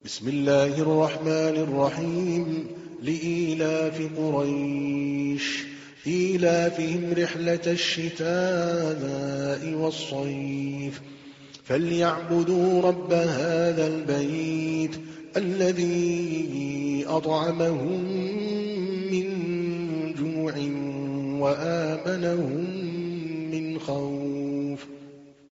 بسم الله الرحمن الرحيم. لإيلاف قريش إيلافهم رحلة الشتاء والصيف فليعبدوا رب هذا البيت الذي أطعمهم من جوع وآمنهم من خوف.